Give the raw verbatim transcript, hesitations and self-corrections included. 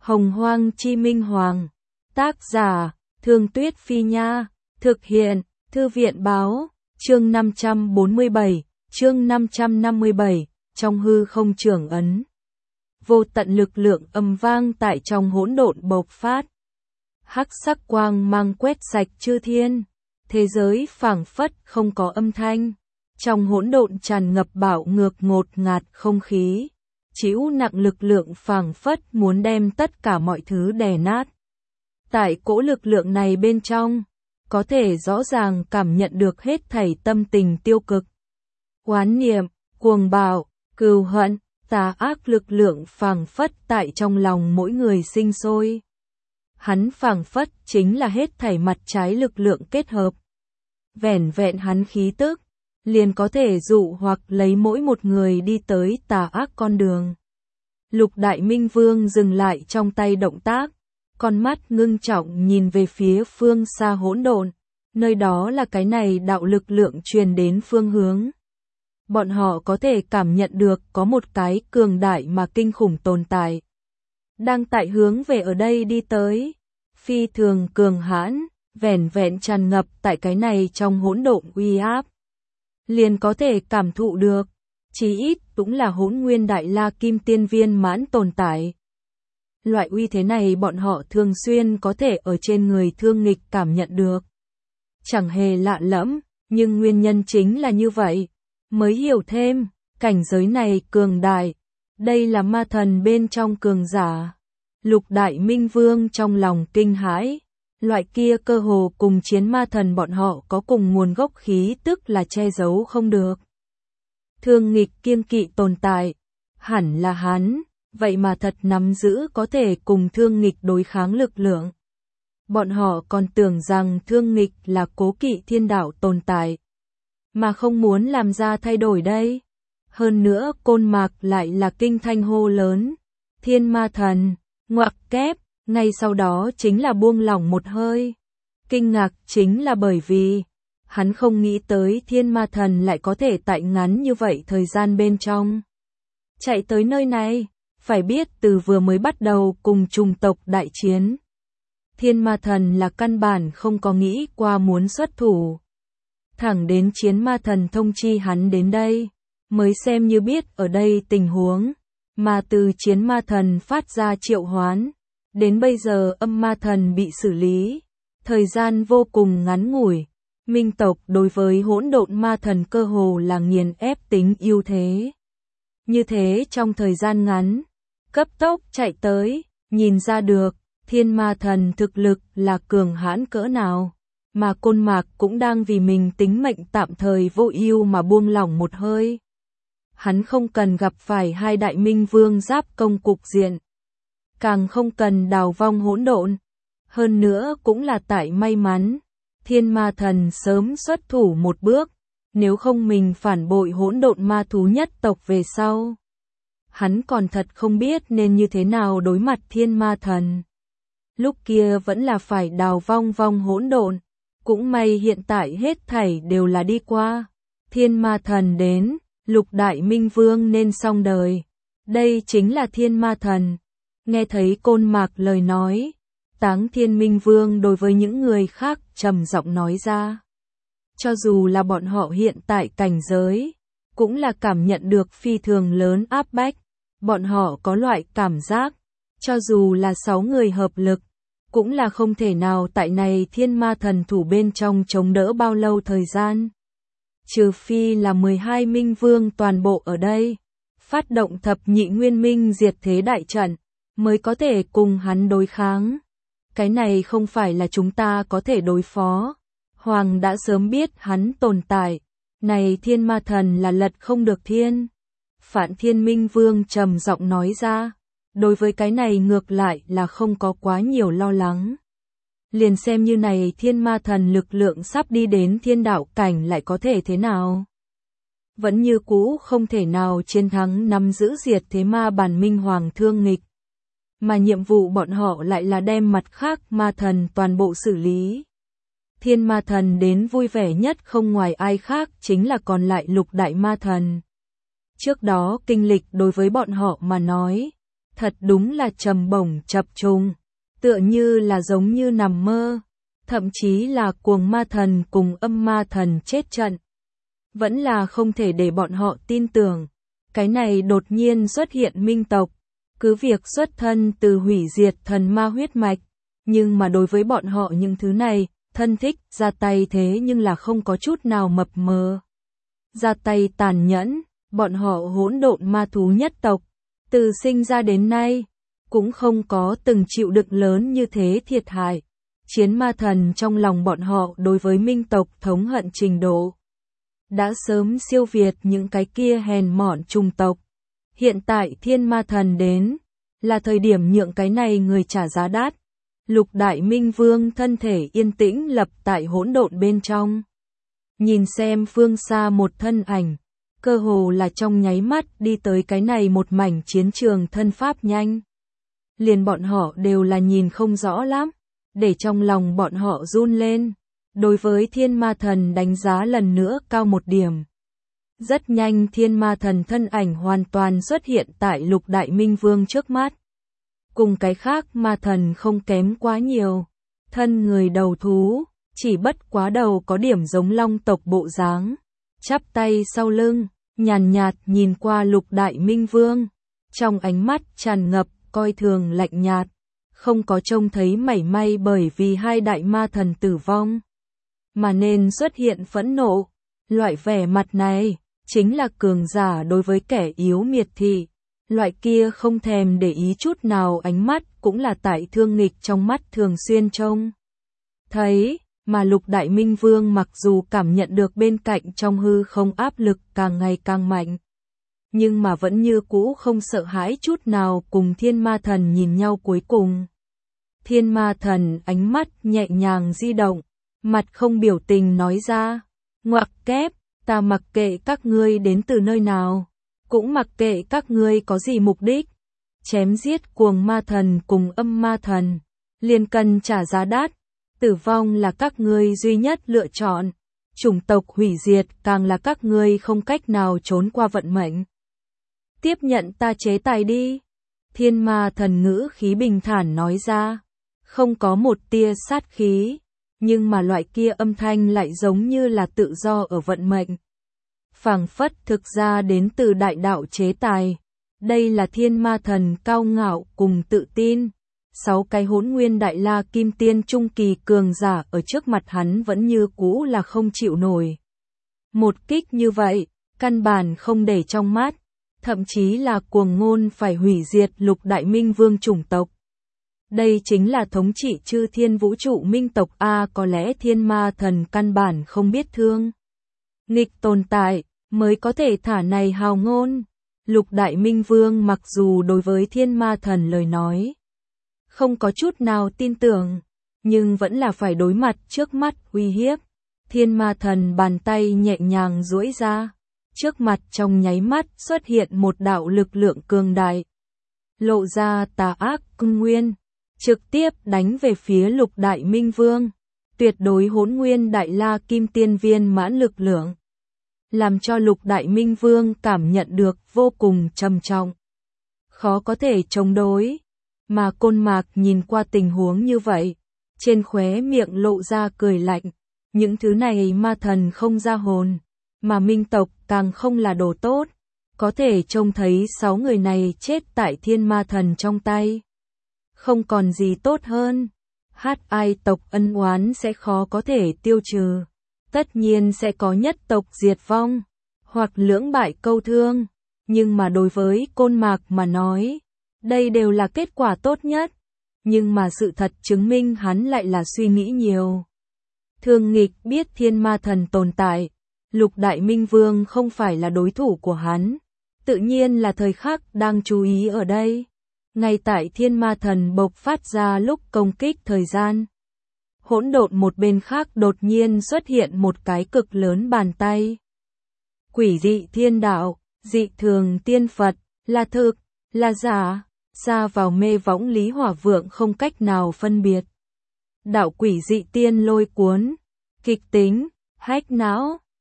Hồng Hoang Chi Minh Hoàng. Tác giả, Thương Tuyết Phi Nha. Thực hiện, Thư viện Báo. Chương năm trăm bốn mươi bảy, chương năm trăm năm mươi bảy, trong hư không trưởng ấn. Vô tận lực lượng âm vang tại trong hỗn độn bộc phát. Hắc sắc quang mang quét sạch chư thiên. Thế giới phảng phất không có âm thanh. Trong hỗn độn tràn ngập bạo ngược ngột ngạt không khí. Chịu nặng lực lượng phảng phất muốn đem tất cả mọi thứ đè nát. Tại cỗ lực lượng này bên trong, có thể rõ ràng cảm nhận được hết thảy tâm tình tiêu cực. Oán niệm, cuồng bạo, cừu hận, tà ác lực lượng phảng phất tại trong lòng mỗi người sinh sôi. Hắn phảng phất chính là hết thảy mặt trái lực lượng kết hợp. Vẻn vẹn hắn khí tức, liền có thể dụ hoặc lấy mỗi một người đi tới tà ác con đường. Lục Đại Minh Vương dừng lại trong tay động tác, con mắt ngưng trọng nhìn về phía phương xa hỗn độn, nơi đó là cái này đạo lực lượng truyền đến phương hướng. Bọn họ có thể cảm nhận được có một cái cường đại mà kinh khủng tồn tại. Đang tại hướng về ở đây đi tới, phi thường cường hãn, vẻn vẹn tràn ngập tại cái này trong hỗn độn uy áp. Liền có thể cảm thụ được, chí ít cũng là hỗn nguyên đại la kim tiên viên mãn tồn tại. Loại uy thế này bọn họ thường xuyên có thể ở trên người Thương Nghịch cảm nhận được. Chẳng hề lạ lẫm, nhưng nguyên nhân chính là như vậy, mới hiểu thêm, cảnh giới này cường đại, đây là ma thần bên trong cường giả. Lục Đại Minh Vương trong lòng kinh hãi, loại kia cơ hồ cùng chiến ma thần bọn họ có cùng nguồn gốc khí tức là che giấu không được. Thương Nghịch kiêng kỵ tồn tại, hẳn là hắn, vậy mà thật nắm giữ có thể cùng Thương Nghịch đối kháng lực lượng. Bọn họ còn tưởng rằng Thương Nghịch là cố kỵ thiên đạo tồn tại, mà không muốn làm ra thay đổi đây. Hơn nữa Côn Mạc lại là kinh thanh hô lớn, thiên ma thần, ngoặc kép, ngay sau đó chính là buông lỏng một hơi. Kinh ngạc chính là bởi vì, hắn không nghĩ tới thiên ma thần lại có thể tại ngắn như vậy thời gian bên trong. Chạy tới nơi này, phải biết từ vừa mới bắt đầu cùng chủng tộc đại chiến. Thiên ma thần là căn bản không có nghĩ qua muốn xuất thủ. Thẳng đến chiến ma thần thông chi hắn đến đây, mới xem như biết ở đây tình huống, mà từ chiến ma thần phát ra triệu hoán. Đến bây giờ âm ma thần bị xử lý, thời gian vô cùng ngắn ngủi. Minh tộc đối với hỗn độn ma thần cơ hồ là nghiền ép tính ưu thế. Như thế trong thời gian ngắn, cấp tốc chạy tới, nhìn ra được, thiên ma thần thực lực là cường hãn cỡ nào, mà Côn Mạc cũng đang vì mình tính mệnh tạm thời vô ưu mà buông lỏng một hơi. Hắn không cần gặp phải hai đại minh vương giáp công cục diện, càng không cần đào vong hỗn độn, hơn nữa cũng là tại may mắn, thiên ma thần sớm xuất thủ một bước, nếu không mình phản bội hỗn độn ma thú nhất tộc về sau. Hắn còn thật không biết nên như thế nào đối mặt thiên ma thần. Lúc kia vẫn là phải đào vong vong hỗn độn, cũng may hiện tại hết thảy đều là đi qua. Thiên ma thần đến, Lục Đại Minh Vương nên xong đời. Đây chính là thiên ma thần. Nghe thấy Côn Mạc lời nói, Táng Thiên Minh Vương đối với những người khác trầm giọng nói ra. Cho dù là bọn họ hiện tại cảnh giới, cũng là cảm nhận được phi thường lớn áp bách. Bọn họ có loại cảm giác, cho dù là sáu người hợp lực, cũng là không thể nào tại này thiên ma thần thủ bên trong chống đỡ bao lâu thời gian. Trừ phi là mười hai Minh Vương toàn bộ ở đây, phát động thập nhị nguyên minh diệt thế đại trận, mới có thể cùng hắn đối kháng. Cái này không phải là chúng ta có thể đối phó. Hoàng đã sớm biết hắn tồn tại. Này thiên ma thần là lật không được thiên. Phản Thiên Minh Vương trầm giọng nói ra. Đối với cái này ngược lại là không có quá nhiều lo lắng. Liền xem như này thiên ma thần lực lượng sắp đi đến thiên đạo cảnh lại có thể thế nào. Vẫn như cũ không thể nào chiến thắng nắm giữ diệt thế ma bản minh hoàng Thương Nghịch. Mà nhiệm vụ bọn họ lại là đem mặt khác ma thần toàn bộ xử lý. Thiên ma thần đến vui vẻ nhất không ngoài ai khác chính là còn lại Lục Đại ma thần. Trước đó kinh lịch đối với bọn họ mà nói, Thật đúng là trầm bổng chập trùng, tựa như là giống như nằm mơ, thậm chí là cuồng ma thần cùng âm ma thần chết trận. Vẫn là không thể để bọn họ tin tưởng, cái này đột nhiên xuất hiện minh tộc, cứ việc xuất thân từ hủy diệt thần ma huyết mạch, nhưng mà đối với bọn họ những thứ này, thân thích, ra tay thế nhưng là không có chút nào mập mờ. Ra tay tàn nhẫn, bọn họ hỗn độn ma thú nhất tộc, từ sinh ra đến nay, cũng không có từng chịu đựng lớn như thế thiệt hại. Chiến ma thần trong lòng bọn họ đối với minh tộc thống hận trình độ đã sớm siêu việt những cái kia hèn mọn trùng tộc. Hiện tại thiên ma thần đến, là thời điểm nhượng cái này người trả giá đắt. Lục đại minh vương thân thể yên tĩnh lập tại hỗn độn bên trong. Nhìn xem phương xa một thân ảnh, cơ hồ là trong nháy mắt đi tới cái này một mảnh chiến trường thân pháp nhanh. Liền bọn họ đều là nhìn không rõ lắm, để trong lòng bọn họ run lên. Đối với thiên ma thần đánh giá lần nữa cao một điểm. Rất nhanh thiên ma thần thân ảnh hoàn toàn xuất hiện tại lục đại minh vương trước mắt. Cùng cái khác ma thần không kém quá nhiều. Thân người đầu thú, chỉ bất quá đầu có điểm giống long tộc bộ dáng. Chắp tay sau lưng, nhàn nhạt nhìn qua lục đại minh vương. Trong ánh mắt tràn ngập, coi thường lạnh nhạt. Không có trông thấy mảy may bởi vì hai đại ma thần tử vong. Mà nên xuất hiện phẫn nộ. Loại vẻ mặt này, chính là cường giả đối với kẻ yếu miệt thị. Loại kia không thèm để ý chút nào ánh mắt cũng là tại thương nghịch trong mắt thường xuyên trông. Thấy, mà lục đại minh vương mặc dù cảm nhận được bên cạnh trong hư không áp lực càng ngày càng mạnh. Nhưng mà vẫn như cũ không sợ hãi chút nào cùng thiên ma thần nhìn nhau cuối cùng. Thiên ma thần ánh mắt nhẹ nhàng di động, mặt không biểu tình nói ra, ngoặc kép, ta mặc kệ các ngươi đến từ nơi nào, cũng mặc kệ các ngươi có gì mục đích, chém giết cuồng ma thần cùng âm ma thần, liền cần trả giá đắt, tử vong là các ngươi duy nhất lựa chọn, chủng tộc hủy diệt càng là các ngươi không cách nào trốn qua vận mệnh. Tiếp nhận ta chế tài đi, thiên ma thần ngữ khí bình thản nói ra, không có một tia sát khí. Nhưng mà loại kia âm thanh lại giống như là tự do ở vận mệnh. Phảng phất thực ra đến từ đại đạo chế tài. Đây là thiên ma thần cao ngạo cùng tự tin. Sáu cái hỗn nguyên đại la kim tiên trung kỳ cường giả ở trước mặt hắn vẫn như cũ là không chịu nổi. Một kích như vậy, căn bản không để trong mắt. Thậm chí là cuồng ngôn phải hủy diệt lục đại minh vương chủng tộc. Đây chính là thống trị chư thiên vũ trụ minh tộc A, có lẽ thiên ma thần căn bản không biết thương. Nghịch tồn tại, mới có thể thả này hào ngôn. Lục đại minh vương mặc dù đối với thiên ma thần lời nói, không có chút nào tin tưởng, nhưng vẫn là phải đối mặt trước mắt uy hiếp. Thiên ma thần bàn tay nhẹ nhàng duỗi ra, trước mặt trong nháy mắt xuất hiện một đạo lực lượng cường đại. Lộ ra tà ác cương nguyên. Trực tiếp đánh về phía lục đại minh vương, tuyệt đối hỗn nguyên đại la kim tiên viên mãn lực lượng, làm cho lục đại minh vương cảm nhận được vô cùng trầm trọng, khó có thể chống đối, mà Côn Mạc nhìn qua tình huống như vậy, trên khóe miệng lộ ra cười lạnh, những thứ này ma thần không ra hồn, mà minh tộc càng không là đồ tốt, có thể trông thấy sáu người này chết tại thiên ma thần trong tay. Không còn gì tốt hơn, hát ai tộc ân oán sẽ khó có thể tiêu trừ, tất nhiên sẽ có nhất tộc diệt vong, hoặc lưỡng bại câu thương, nhưng mà đối với Côn Mạc mà nói, đây đều là kết quả tốt nhất, nhưng mà sự thật chứng minh hắn lại là suy nghĩ nhiều. Thương nghịch biết thiên ma thần tồn tại, lục đại minh vương không phải là đối thủ của hắn, tự nhiên là thời khắc đang chú ý ở đây. Ngay tại thiên ma thần bộc phát ra lúc công kích thời gian. Hỗn độn một bên khác đột nhiên xuất hiện một cái cực lớn bàn tay. Quỷ dị thiên đạo, dị thường tiên Phật, là thực, là giả, xa vào mê võng Lý Hỏa Vượng không cách nào phân biệt. Đạo quỷ dị tiên lôi cuốn, kịch tính, hách não,